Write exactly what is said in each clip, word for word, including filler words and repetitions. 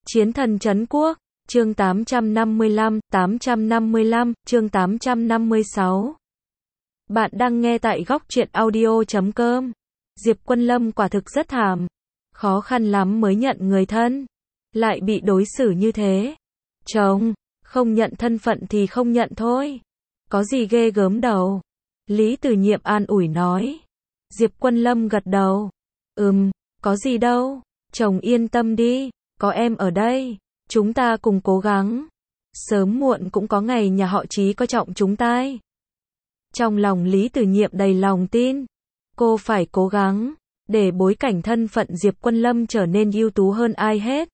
Chiến thần trấn quốc, chương tám trăm năm mươi lăm, tám trăm năm mươi lăm, chương tám trăm năm mươi sáu. Bạn đang nghe tại góc truyện audio chấm com. Diệp Quân Lâm quả thực rất thảm. Khó khăn lắm mới nhận người thân. Lại bị đối xử như thế. Chồng, không nhận thân phận thì không nhận thôi. Có gì ghê gớm đâu. Lý Tử Nhiệm an ủi nói. Diệp Quân Lâm gật đầu. Ừm, có gì đâu. Chồng yên tâm đi. Có em ở đây. Chúng ta cùng cố gắng. Sớm muộn cũng có ngày nhà họ Trí coi trọng chúng ta. Trong lòng Lý Tử Nhiệm đầy lòng tin. Cô phải cố gắng. Để bối cảnh thân phận Diệp Quân Lâm trở nên ưu tú hơn ai hết.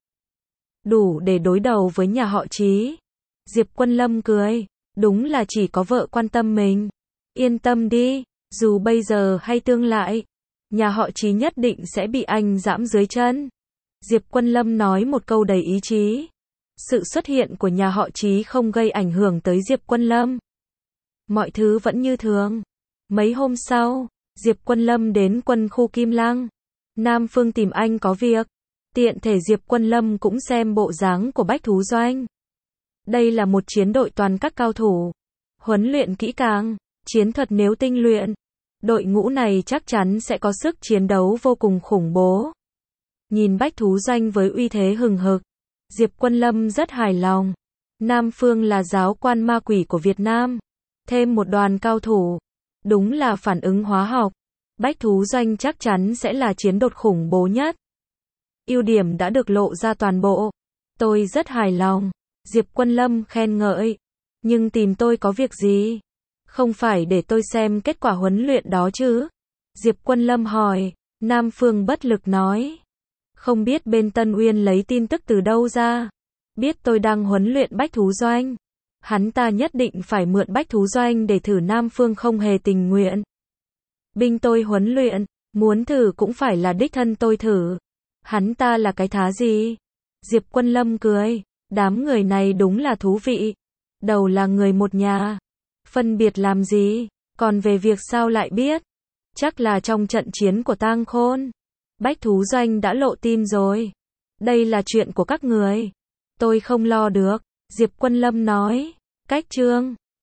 Đủ để đối đầu với nhà họ Trí. Diệp Quân Lâm cười. Đúng là chỉ có vợ quan tâm mình. Yên tâm đi. Dù bây giờ hay tương lai. Nhà họ Trí nhất định sẽ bị anh giẫm dưới chân. Diệp Quân Lâm nói một câu đầy ý chí. Sự xuất hiện của nhà họ Trí không gây ảnh hưởng tới Diệp Quân Lâm. Mọi thứ vẫn như thường. Mấy hôm sau, Diệp Quân Lâm đến quân khu Kim Lăng. Nam Phương tìm anh có việc. Tiện thể Diệp Quân Lâm cũng xem bộ dáng của Bách Thú Doanh. Đây là một chiến đội toàn các cao thủ. Huấn luyện kỹ càng, chiến thuật nếu tinh luyện. Đội ngũ này chắc chắn sẽ có sức chiến đấu vô cùng khủng bố. Nhìn Bách Thú Doanh với uy thế hừng hực, Diệp Quân Lâm rất hài lòng. Nam Phương là giáo quan ma quỷ của Việt Nam. Thêm một đoàn cao thủ. Đúng là phản ứng hóa học. Bách Thú Doanh chắc chắn sẽ là chiến đột khủng bố nhất. Ưu điểm đã được lộ ra toàn bộ. Tôi rất hài lòng. Diệp Quân Lâm khen ngợi. Nhưng tìm tôi có việc gì? Không phải để tôi xem kết quả huấn luyện đó chứ? Diệp Quân Lâm hỏi. Nam Phương bất lực nói. Không biết bên Tân Uyên lấy tin tức từ đâu ra. Biết tôi đang huấn luyện Bách Thú Doanh. Hắn ta nhất định phải mượn Bách Thú Doanh để thử. Nam Phương không hề tình nguyện. Binh tôi huấn luyện, muốn thử cũng phải là đích thân tôi thử. Hắn ta là cái thá gì? Diệp Quân Lâm cười. Đám người này đúng là thú vị. Đầu là người một nhà. Phân biệt làm gì? Còn về việc sao lại biết? Chắc là trong trận chiến của Tang Khôn. Bách Thú Doanh đã lộ tin rồi. Đây là chuyện của các người. Tôi không lo được. Diệp Quân Lâm nói. Cách chương.